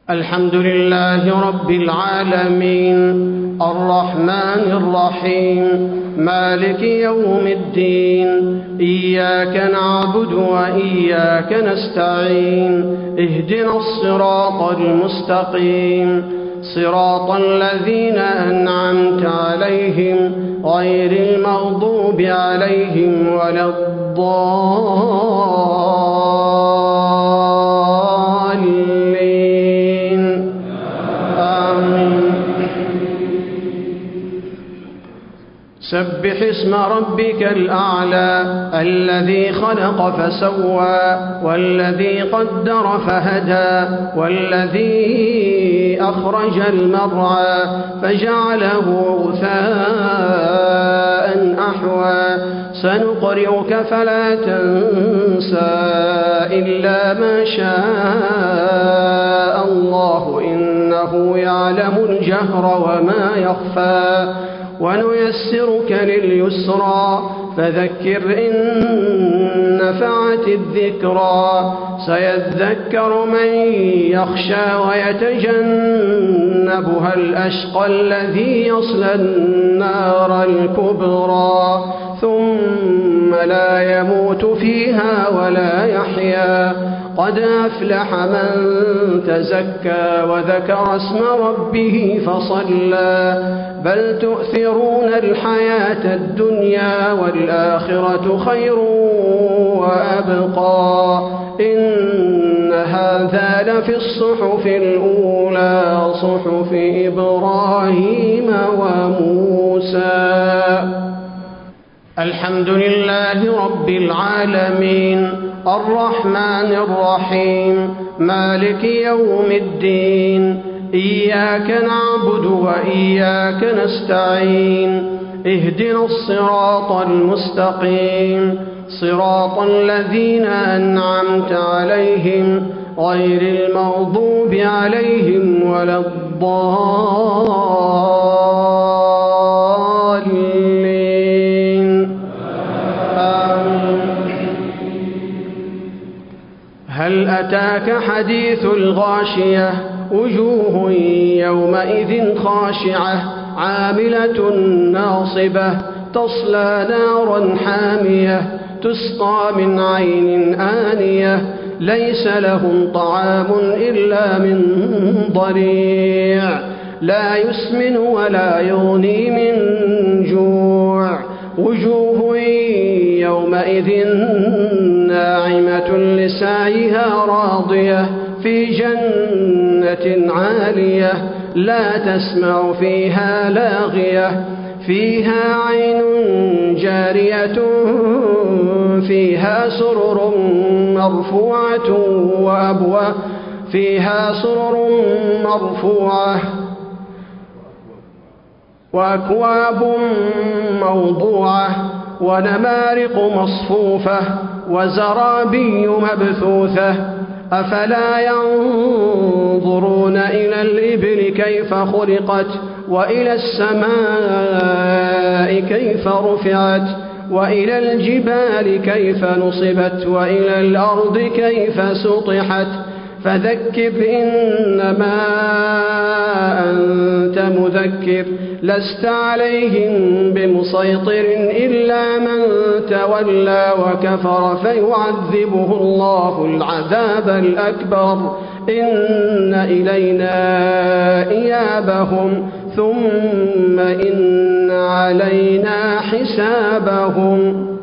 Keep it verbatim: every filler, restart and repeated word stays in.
الحمد لله رب العالمين الرحمن الرحيم مالك يوم الدين إياك نعبد وإياك نستعين اهدنا الصراط المستقيم صراط الذين أنعمت عليهم غير المغضوب عليهم ولا الضالين آمين. سبح اسم ربك الأعلى الذي خلق فسوى والذي قدر فهدى والذي أخرج المرعى فجعله غثاء أحوى سنقرئك فلا تنسى إلا ما شاء الله إنه يعلم الجهر وما يخفى ونيسرك لليسرى فذكر إن نفعت الذكرى سيذكر من يخشى ويتجنبها الأشقى الذي يصلى النار الكبرى ثم لا يموت فيها ولا يحيا قد أفلح من تزكى وذكر اسم ربه فصلى بل تؤثرون الحياة الدنيا والآخرة خير وأبقى إن هذا لفي الصحف الأولى صحف إبراهيم وموسى. الحمد لله رب العالمين الرحمن الرحيم مالك يوم الدين إياك نعبد وإياك نستعين اهدنا الصراط المستقيم صراط الذين أنعمت عليهم غير المغضوب عليهم ولا الضالين آمين. هل أتاك حديث الغاشية وجوه يومئذ خاشعة عاملة ناصبة تصلى نارا حامية تسقى من عين آنية ليس لهم طعام إلا من ضريع لا يسمن ولا يغني من جوع وجوه يومئذ ناعمة لسعيها راضية في جنة عالية لا تسمع فيها لاغية فيها عين جارية فيها سرر مرفوعة وأبواب فيها سرر مرفوعة وأكواب موضوعة ونمارق مصفوفة وزرابي مبثوثة أفلا ينظرون إلى الإبل كيف خلقت وإلى السماء كيف رفعت وإلى الجبال كيف نصبت وإلى الأرض كيف سطحت فذكر إنما أنت مذكر لست عليهم بمسيطر إلا من تولى وكفر فيعذبه الله العذاب الأكبر إن إلينا إيابهم ثم إن علينا حسابهم.